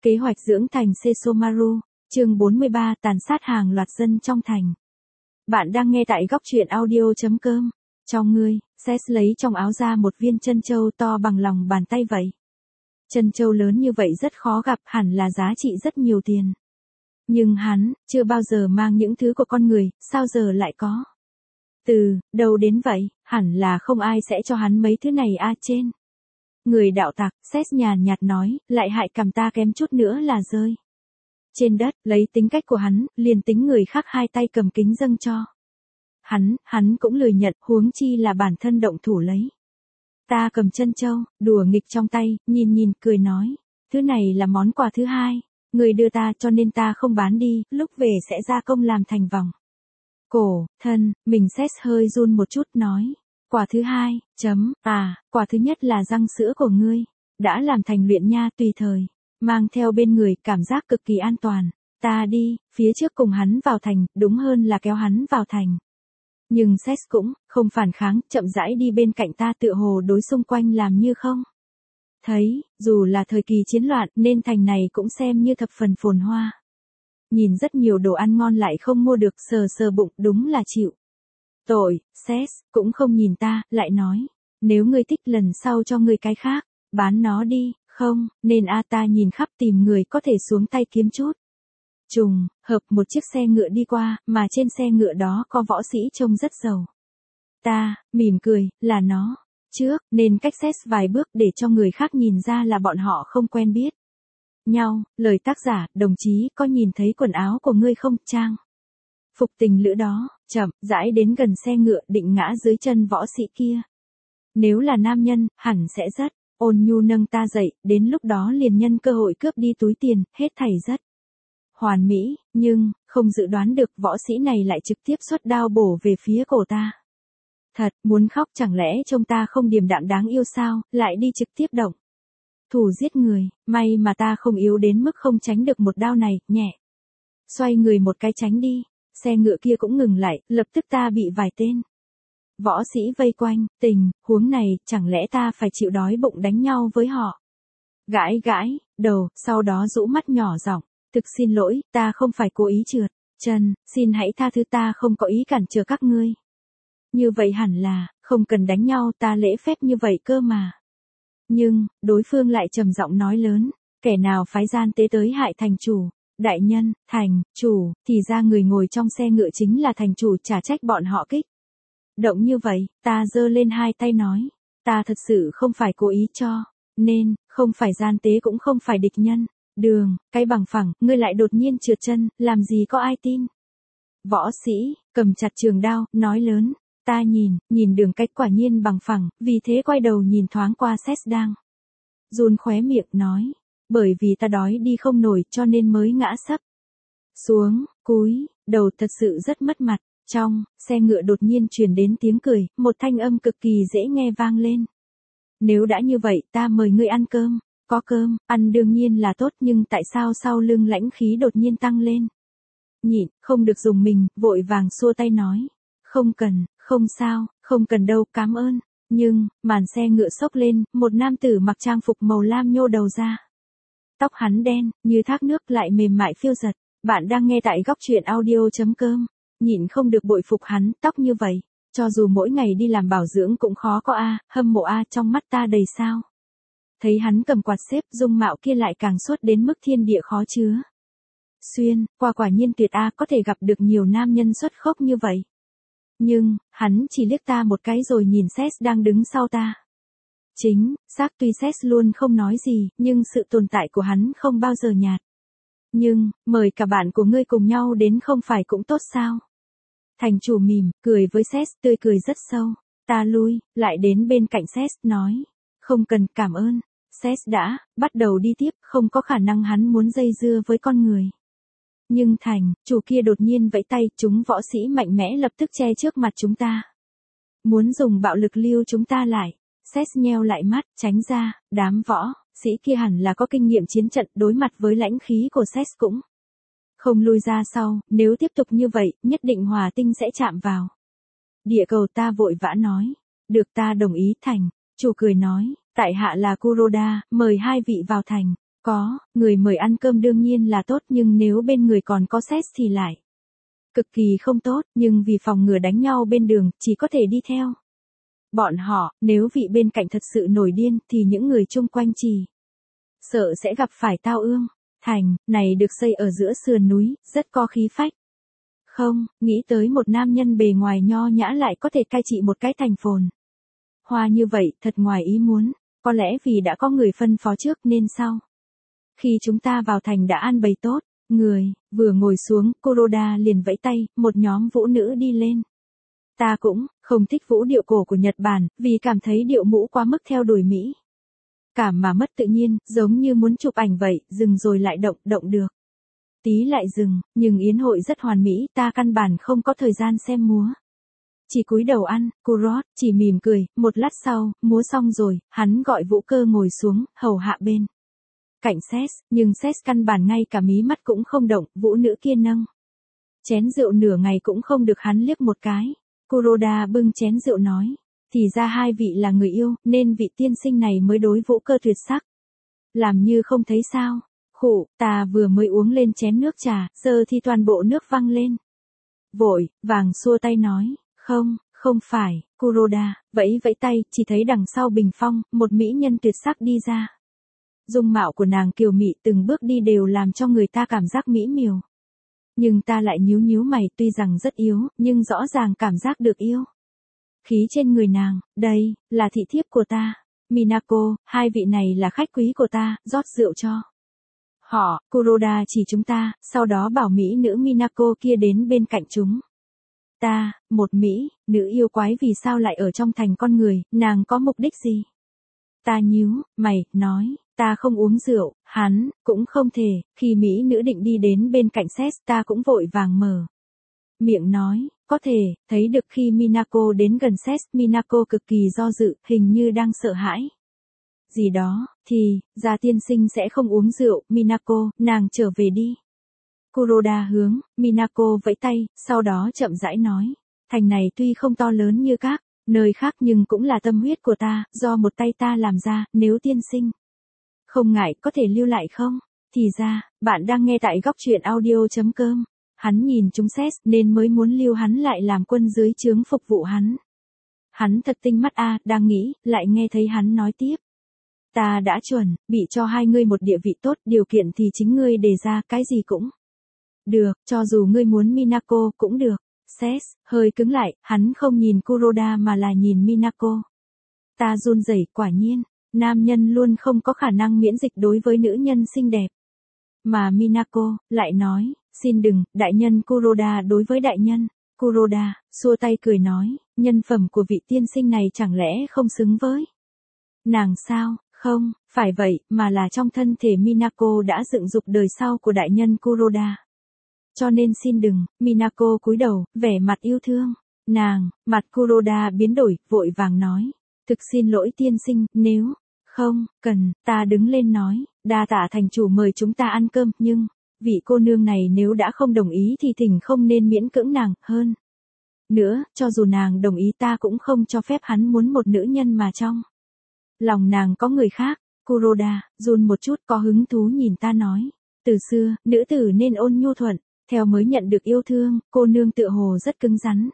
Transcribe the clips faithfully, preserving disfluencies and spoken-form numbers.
Kế hoạch dưỡng thành Sesomaru, chương bốn mươi ba tàn sát hàng loạt dân trong thành. Bạn đang nghe tại góc truyện audio chấm com. Trong ngươi, Seth lấy trong áo ra một viên trân châu to bằng lòng bàn tay vậy. Trân châu lớn như vậy rất khó gặp, hẳn là giá trị rất nhiều tiền. Nhưng hắn, chưa bao giờ mang những thứ của con người, sao giờ lại có? Từ, đâu đến vậy, hẳn là không ai sẽ cho hắn mấy thứ này a trên. Người đạo tặc, Seth nhàn nhạt nói, lại hại cầm ta kém chút nữa là rơi. Trên đất, lấy tính cách của hắn, liền tính người khác hai tay cầm kính dâng cho. Hắn, hắn cũng lười nhận, huống chi là bản thân động thủ lấy. Ta cầm trân châu, đùa nghịch trong tay, nhìn nhìn, cười nói. Thứ này là món quà thứ hai, người đưa ta cho nên ta không bán đi, lúc về sẽ gia công làm thành vòng. Cổ, thân, mình Seth hơi run một chút nói. Quả thứ hai, chấm, à, quả thứ nhất là răng sữa của ngươi. Đã làm thành luyện nha tùy thời. Mang theo bên người, cảm giác cực kỳ an toàn. Ta đi, phía trước cùng hắn vào thành, đúng hơn là kéo hắn vào thành. Nhưng Seth cũng, không phản kháng, chậm rãi đi bên cạnh ta tựa hồ đối xung quanh làm như không. Thấy, dù là thời kỳ chiến loạn, nên thành này cũng xem như thập phần phồn hoa. Nhìn rất nhiều đồ ăn ngon lại không mua được, sờ sờ bụng, đúng là chịu. Tội, Seth, cũng không nhìn ta, lại nói. Nếu ngươi thích lần sau cho ngươi cái khác, bán nó đi, không, nên a ta nhìn khắp tìm người có thể xuống tay kiếm chút. Trùng, hợp một chiếc xe ngựa đi qua, mà trên xe ngựa đó có võ sĩ trông rất giàu. Ta, mỉm cười, là nó. Trước, nên cách Seth vài bước để cho người khác nhìn ra là bọn họ không quen biết nhau. Lời tác giả, đồng chí, có nhìn thấy quần áo của ngươi không, Trang? Phục tình lữ đó, chậm, rãi đến gần xe ngựa định ngã dưới chân võ sĩ kia. Nếu là nam nhân, hẳn sẽ rất ôn nhu nâng ta dậy, đến lúc đó liền nhân cơ hội cướp đi túi tiền, hết thảy rất hoàn mỹ, nhưng, không dự đoán được võ sĩ này lại trực tiếp xuất đao bổ về phía cổ ta. Thật, muốn khóc chẳng lẽ trông ta không điềm đạm đáng yêu sao, lại đi trực tiếp động thủ giết người, may mà ta không yếu đến mức không tránh được một đao này, nhẹ. Xoay người một cái tránh đi, xe ngựa kia cũng ngừng lại, lập tức ta bị vài tên võ sĩ vây quanh, tình, huống này, chẳng lẽ ta phải chịu đói bụng đánh nhau với họ? Gãi gãi, đầu, sau đó rũ mắt nhỏ giọng, thực xin lỗi, ta không phải cố ý trượt chân, xin hãy tha thứ ta không có ý cản trở các ngươi. Như vậy hẳn là, không cần đánh nhau, ta lễ phép như vậy cơ mà. Nhưng, đối phương lại trầm giọng nói lớn, kẻ nào phái gian tế tới hại thành chủ, đại nhân, thành, chủ, thì ra người ngồi trong xe ngựa chính là thành chủ, trả trách bọn họ kích. Động như vậy, ta giơ lên hai tay nói, ta thật sự không phải cố ý cho, nên, không phải gian tế cũng không phải địch nhân. Đường, cái bằng phẳng, ngươi lại đột nhiên trượt chân, làm gì có ai tin. Võ sĩ, cầm chặt trường đao, nói lớn, ta nhìn, nhìn đường cách quả nhiên bằng phẳng, vì thế quay đầu nhìn thoáng qua Seth đang run khóe miệng nói, bởi vì ta đói đi không nổi cho nên mới ngã sấp xuống, cúi, đầu thật sự rất mất mặt. Trong xe ngựa đột nhiên truyền đến tiếng cười, một thanh âm cực kỳ dễ nghe vang lên. Nếu đã như vậy, ta mời ngươi ăn cơm. Có cơm, ăn đương nhiên là tốt, nhưng tại sao sau lưng lãnh khí đột nhiên tăng lên? Nhịn, không được dùng mình, vội vàng xua tay nói. Không cần, không sao, không cần đâu, cảm ơn. Nhưng, màn xe ngựa xốc lên, một nam tử mặc trang phục màu lam nhô đầu ra. Tóc hắn đen, như thác nước lại mềm mại phiêu giật. Bạn đang nghe tại góc truyện audio chấm com. Nhịn không được bội phục hắn, tóc như vậy. Cho dù mỗi ngày đi làm bảo dưỡng cũng khó có a, hâm mộ a, trong mắt ta đầy sao. Thấy hắn cầm quạt xếp, dung mạo kia lại càng xuất đến mức thiên địa khó chứa. Xuyên, qua quả nhiên tuyệt a, có thể gặp được nhiều nam nhân xuất khốc như vậy. Nhưng, hắn chỉ liếc ta một cái rồi nhìn Seth đang đứng sau ta. Chính, xác tuy Seth luôn không nói gì, nhưng sự tồn tại của hắn không bao giờ nhạt. Nhưng, mời cả bạn của ngươi cùng nhau đến không phải cũng tốt sao? Thành chủ mỉm, cười với Seth, tươi cười rất sâu. Ta lui, lại đến bên cạnh Seth, nói. Không cần, cảm ơn. Seth đã, bắt đầu đi tiếp, không có khả năng hắn muốn dây dưa với con người. Nhưng thành, chủ kia đột nhiên vẫy tay, chúng võ sĩ mạnh mẽ lập tức che trước mặt chúng ta. Muốn dùng bạo lực lưu chúng ta lại. Seth nheo lại mắt, tránh ra, đám võ sĩ kia hẳn là có kinh nghiệm chiến trận, đối mặt với lãnh khí của Seth cũng không lui ra sau, nếu tiếp tục như vậy, nhất định hỏa tinh sẽ chạm vào địa cầu. Ta vội vã nói, được, ta đồng ý. Thành chủ cười nói, tại hạ là Kuroda, mời hai vị vào thành. Có, người mời ăn cơm đương nhiên là tốt nhưng nếu bên người còn có Seth thì lại cực kỳ không tốt, nhưng vì phòng ngừa đánh nhau bên đường, chỉ có thể đi theo bọn họ, nếu vị bên cạnh thật sự nổi điên thì những người chung quanh chỉ sợ sẽ gặp phải tao ương. Thành này được xây ở giữa sườn núi, rất có khí phách. Không, nghĩ tới một nam nhân bề ngoài nho nhã lại có thể cai trị một cái thành phồn hoa như vậy, thật ngoài ý muốn, có lẽ vì đã có người phân phó trước nên sau khi chúng ta vào thành đã an bày tốt, người, vừa ngồi xuống, Kuroda liền vẫy tay, một nhóm vũ nữ đi lên. Ta cũng không thích vũ điệu cổ của Nhật Bản, vì cảm thấy điệu mũ quá mức theo đuổi Mỹ. Cảm mà mất tự nhiên, giống như muốn chụp ảnh vậy, dừng rồi lại động, động được. Tí lại dừng, nhưng yến hội rất hoàn mỹ, ta căn bản không có thời gian xem múa. Chỉ cúi đầu ăn, Kurot chỉ mỉm cười, một lát sau, múa xong rồi, hắn gọi vũ cơ ngồi xuống, hầu hạ bên cạnh Seth, nhưng Seth căn bản ngay cả mí mắt cũng không động, vũ nữ kia nâng chén rượu nửa ngày cũng không được hắn liếc một cái. Kuroda bưng chén rượu nói, thì ra hai vị là người yêu, nên vị tiên sinh này mới đối vũ cơ tuyệt sắc. Làm như không thấy sao. Khụ, ta vừa mới uống lên chén nước trà, giờ thì toàn bộ nước văng lên. Vội, vàng xua tay nói, không, không phải, Kuroda, vẫy vẫy tay, chỉ thấy đằng sau bình phong, một mỹ nhân tuyệt sắc đi ra. Dung mạo của nàng kiều mị từng bước đi đều làm cho người ta cảm giác mỹ miều. Nhưng ta lại nhíu nhíu mày, tuy rằng rất yếu, nhưng rõ ràng cảm giác được yêu. Khí trên người nàng, đây, là thị thiếp của ta. Minako, hai vị này là khách quý của ta, rót rượu cho họ. Kuroda chỉ chúng ta, sau đó bảo mỹ nữ Minako kia đến bên cạnh chúng ta. Một mỹ nữ yêu quái vì sao lại ở trong thành con người, nàng có mục đích gì? Ta nhíu mày, nói, ta không uống rượu, hắn cũng không thể. Khi mỹ nữ định đi đến bên cạnh Seth, ta cũng vội vàng mở miệng nói, có thể thấy được khi Minako đến gần Seth, Minako cực kỳ do dự, hình như đang sợ hãi gì đó, thì gia tiên sinh sẽ không uống rượu. Minako, nàng trở về đi. Kuroda hướng Minako vẫy tay, sau đó chậm rãi nói, thành này tuy không to lớn như các nơi khác nhưng cũng là tâm huyết của ta, do một tay ta làm ra, nếu tiên sinh không ngại có thể lưu lại không? Thì ra, bạn đang nghe tại góc truyện audio.com. Hắn nhìn chúng Seth nên mới muốn lưu hắn lại làm quân dưới trướng phục vụ hắn. Hắn thật tinh mắt a, đang nghĩ, lại nghe thấy hắn nói tiếp. Ta đã chuẩn, bị cho hai ngươi một địa vị tốt, điều kiện thì chính ngươi đề ra, cái gì cũng được, cho dù ngươi muốn Minako cũng được. Seth hơi cứng lại, hắn không nhìn Kuroda mà là nhìn Minako. Ta run rẩy, quả nhiên, nam nhân luôn không có khả năng miễn dịch đối với nữ nhân xinh đẹp. Mà Minako lại nói, xin đừng, đại nhân Kuroda đối với đại nhân. Kuroda xua tay cười nói, nhân phẩm của vị tiên sinh này chẳng lẽ không xứng với nàng sao? Không, phải vậy, mà là trong thân thể Minako đã dựng dục đời sau của đại nhân Kuroda. Cho nên xin đừng. Minako cúi đầu, vẻ mặt yêu thương. Nàng, mặt Kuroda biến đổi, vội vàng nói, thực xin lỗi tiên sinh, nếu không cần, ta đứng lên nói, đa tạ thành chủ mời chúng ta ăn cơm, nhưng vị cô nương này nếu đã không đồng ý thì thỉnh không nên miễn cưỡng nàng. Hơn nữa, cho dù nàng đồng ý ta cũng không cho phép hắn muốn một nữ nhân mà trong lòng nàng có người khác. Kuroda run một chút, có hứng thú nhìn ta nói, từ xưa, nữ tử nên ôn nhu thuận, theo mới nhận được yêu thương. Cô nương tựa hồ rất cứng rắn.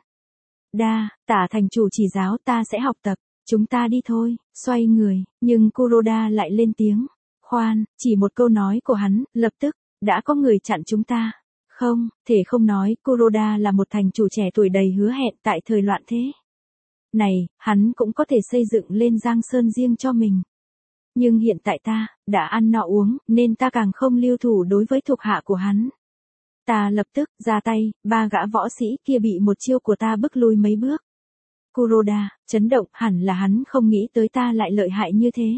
Đa tạ thành chủ chỉ giáo, ta sẽ học tập. Chúng ta đi thôi. Xoay người, nhưng Kuroda lại lên tiếng. Khoan, chỉ một câu nói của hắn, lập tức đã có người chặn chúng ta. Không thể không nói, Kuroda là một thành chủ trẻ tuổi đầy hứa hẹn. Tại thời loạn thế này, hắn cũng có thể xây dựng lên giang sơn riêng cho mình. Nhưng hiện tại ta đã ăn no uống, nên ta càng không lưu thủ đối với thuộc hạ của hắn. Ta lập tức ra tay, ba gã võ sĩ kia bị một chiêu của ta bức lui mấy bước. Kuroda chấn động, hẳn là hắn không nghĩ tới ta lại lợi hại như thế.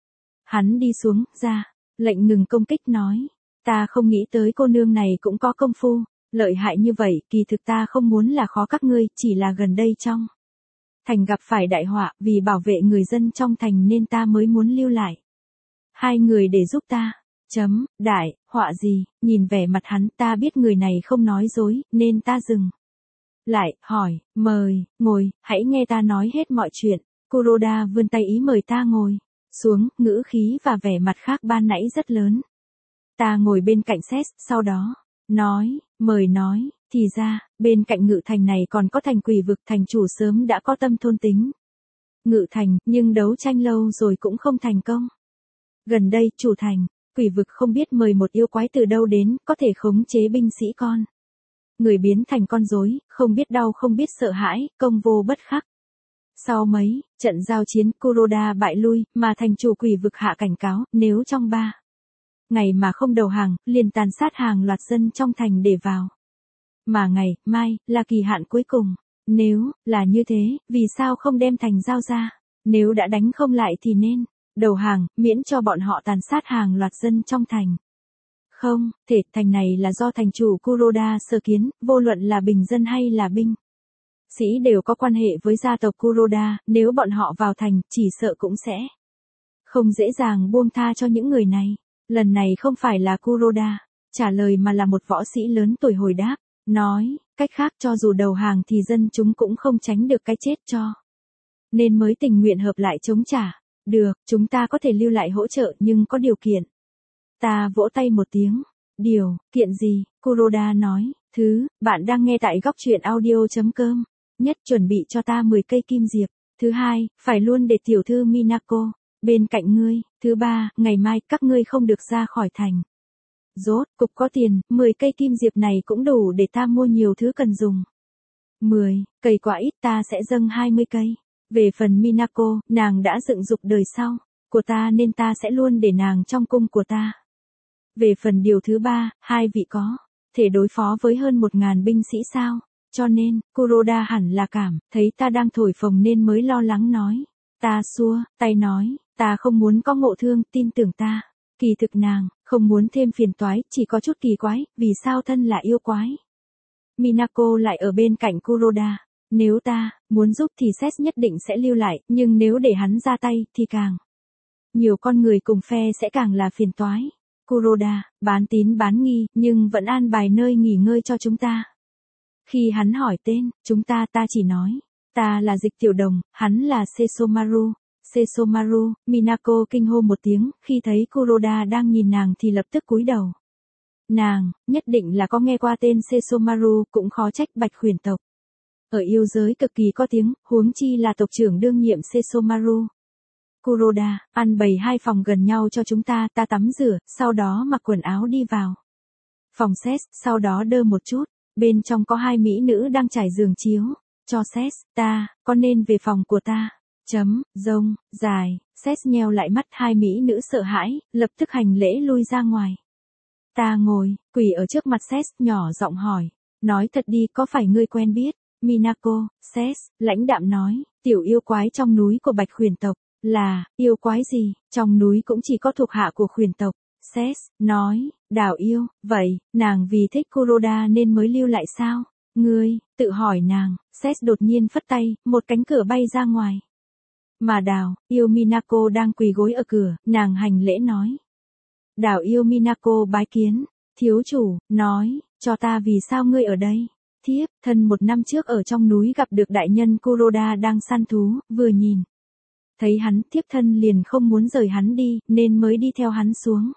Hắn đi xuống, ra lệnh ngừng công kích, nói, ta không nghĩ tới cô nương này cũng có công phu lợi hại như vậy. Kỳ thực ta không muốn là khó các ngươi, chỉ là gần đây trong thành gặp phải đại họa, vì bảo vệ người dân trong thành nên ta mới muốn lưu lại hai người để giúp ta. Chấm, đại họa gì? Nhìn vẻ mặt hắn, ta biết người này không nói dối, nên ta dừng lại, hỏi, mời ngồi, hãy nghe ta nói hết mọi chuyện. Kuroda vươn tay ý mời ta ngồi xuống, ngữ khí và vẻ mặt khác ban nãy rất lớn. Ta ngồi bên cạnh Seth, sau đó, nói, mời nói, thì ra, bên cạnh Ngự Thành này còn có thành Quỷ Vực, thành chủ sớm đã có tâm thôn tính. Ngự Thành, nhưng đấu tranh lâu rồi cũng không thành công. Gần đây, chủ thành, Quỷ Vực không biết mời một yêu quái từ đâu đến, có thể khống chế binh sĩ con. Người biến thành con rối, không biết đau không biết sợ hãi, công vô bất khắc. Sau mấy trận giao chiến, Kuroda bại lui, mà thành chủ Quỷ Vực hạ cảnh cáo, nếu trong ba ngày mà không đầu hàng, liền tàn sát hàng loạt dân trong thành để vào. Mà ngày mai là kỳ hạn cuối cùng. Nếu là như thế, vì sao không đem thành giao ra? Nếu đã đánh không lại thì nên đầu hàng, miễn cho bọn họ tàn sát hàng loạt dân trong thành. Không thể, thành này là do thành chủ Kuroda sơ kiến, vô luận là bình dân hay là binh sĩ đều có quan hệ với gia tộc Kuroda, nếu bọn họ vào thành, chỉ sợ cũng sẽ không dễ dàng buông tha cho những người này. Lần này không phải là Kuroda trả lời mà là một võ sĩ lớn tuổi hồi đáp, nói, cách khác cho dù đầu hàng thì dân chúng cũng không tránh được cái chết cho. Nên mới tình nguyện hợp lại chống trả. Được, chúng ta có thể lưu lại hỗ trợ nhưng có điều kiện. Ta vỗ tay một tiếng. Điều, kiện gì? Kuroda nói, thứ, bạn đang nghe tại góc truyện audio.com. Nhất, chuẩn bị cho ta mười cây kim diệp. Thứ hai, phải luôn để tiểu thư Minako bên cạnh ngươi. Thứ ba, ngày mai các ngươi không được ra khỏi thành. Rốt, cục có tiền, mười cây kim diệp này cũng đủ để ta mua nhiều thứ cần dùng. mười cây quá ít, ta sẽ dâng hai mươi cây. Về phần Minako, nàng đã dựng dục đời sau của ta nên ta sẽ luôn để nàng trong cung của ta. Về phần điều thứ ba, hai vị có thể đối phó với hơn một ngàn binh sĩ sao? Cho nên, Kuroda hẳn là cảm thấy ta đang thổi phồng nên mới lo lắng nói. Ta xua tay nói, ta không muốn có ngộ thương, tin tưởng ta. Kỳ thực nàng không muốn thêm phiền toái, chỉ có chút kỳ quái, vì sao thân là yêu quái Minako lại ở bên cạnh Kuroda. Nếu ta muốn giúp thì Seth nhất định sẽ lưu lại, nhưng nếu để hắn ra tay thì càng nhiều con người cùng phe sẽ càng là phiền toái. Kuroda bán tín bán nghi, nhưng vẫn an bài nơi nghỉ ngơi cho chúng ta. Khi hắn hỏi tên chúng ta, ta chỉ nói, ta là Dịch Tiểu Đồng, hắn là Sesomaru. Sesomaru, Minako kinh hô một tiếng, khi thấy Kuroda đang nhìn nàng thì lập tức cúi đầu. Nàng nhất định là có nghe qua tên Sesomaru, cũng khó trách Bạch Huyền tộc ở yêu giới cực kỳ có tiếng, huống chi là tộc trưởng đương nhiệm Sesomaru. Kuroda, ăn bày hai phòng gần nhau cho chúng ta, ta tắm rửa, sau đó mặc quần áo đi vào phòng Seth, sau đó đơ một chút, bên trong có hai mỹ nữ đang trải giường chiếu cho Seth. Ta có nên về phòng của ta? Chấm, rông, dài. Seth nheo lại mắt, hai mỹ nữ sợ hãi, lập tức hành lễ lui ra ngoài. Ta ngồi quỳ ở trước mặt Seth, nhỏ giọng hỏi, nói thật đi, có phải ngươi quen biết Minako? Seth lãnh đạm nói, tiểu yêu quái trong núi của Bạch Huyền tộc. Là yêu quái gì? Trong núi cũng chỉ có thuộc hạ của Huyền tộc. Seth nói, đảo yêu. Vậy nàng vì thích Kuroda nên mới lưu lại sao? Ngươi tự hỏi nàng. Seth đột nhiên phất tay, một cánh cửa bay ra ngoài. Mà đào yêu Minako đang quỳ gối ở cửa, nàng hành lễ nói. Đào yêu Minako bái kiến. Thiếu chủ nói, cho ta vì sao ngươi ở đây? Thiếp thân một năm trước ở trong núi gặp được đại nhân Kuroda đang săn thú, vừa nhìn thấy hắn, thiếp thân liền không muốn rời hắn đi, nên mới đi theo hắn xuống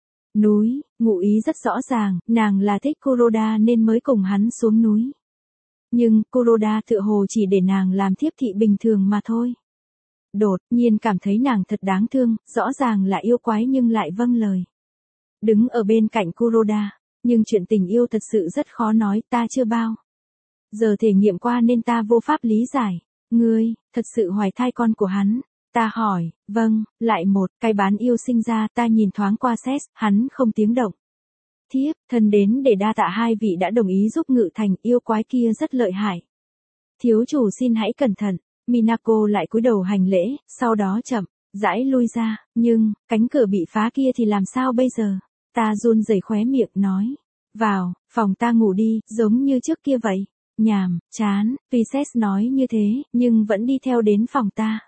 núi. Ngụ ý rất rõ ràng, nàng là thích Kuroda nên mới cùng hắn xuống núi. Nhưng Kuroda tựa hồ chỉ để nàng làm thiếp thị bình thường mà thôi. Đột nhiên cảm thấy nàng thật đáng thương, rõ ràng là yêu quái nhưng lại vâng lời đứng ở bên cạnh Kuroda. Nhưng chuyện tình yêu thật sự rất khó nói, ta chưa bao giờ thể nghiệm qua nên ta vô pháp lý giải. Ngươi thật sự hoài thai con của hắn? Ta hỏi. Vâng. Lại một cái bán yêu sinh ra. Ta nhìn thoáng qua Seth, hắn không tiếng động. Thiếp thân đến để đa tạ hai vị đã đồng ý giúp Ngự Thành, yêu quái kia rất lợi hại. Thiếu chủ xin hãy cẩn thận. Minako lại cúi đầu hành lễ, sau đó chậm rãi lui ra. Nhưng cánh cửa bị phá kia thì làm sao bây giờ? Ta run rẩy khóe miệng nói, vào phòng ta ngủ đi, giống như trước kia vậy. Nhàm chán. Tuy Seth nói như thế, nhưng vẫn đi theo đến phòng ta.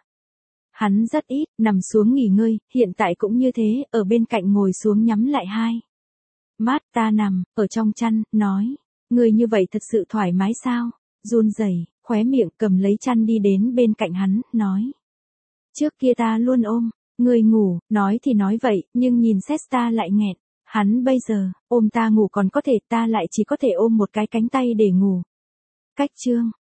Hắn rất ít nằm xuống nghỉ ngơi, hiện tại cũng như thế, ở bên cạnh ngồi xuống nhắm lại hai mắt. Ta nằm ở trong chăn, nói, người như vậy thật sự thoải mái sao? Run rẩy khóe miệng cầm lấy chăn đi đến bên cạnh hắn, nói, trước kia ta luôn ôm Ngươi ngủ, nói thì nói vậy, nhưng nhìn Seth ta lại nghẹn. Hắn bây giờ, ôm ta ngủ còn có thể, ta lại chỉ có thể ôm một cái cánh tay để ngủ. Cách chương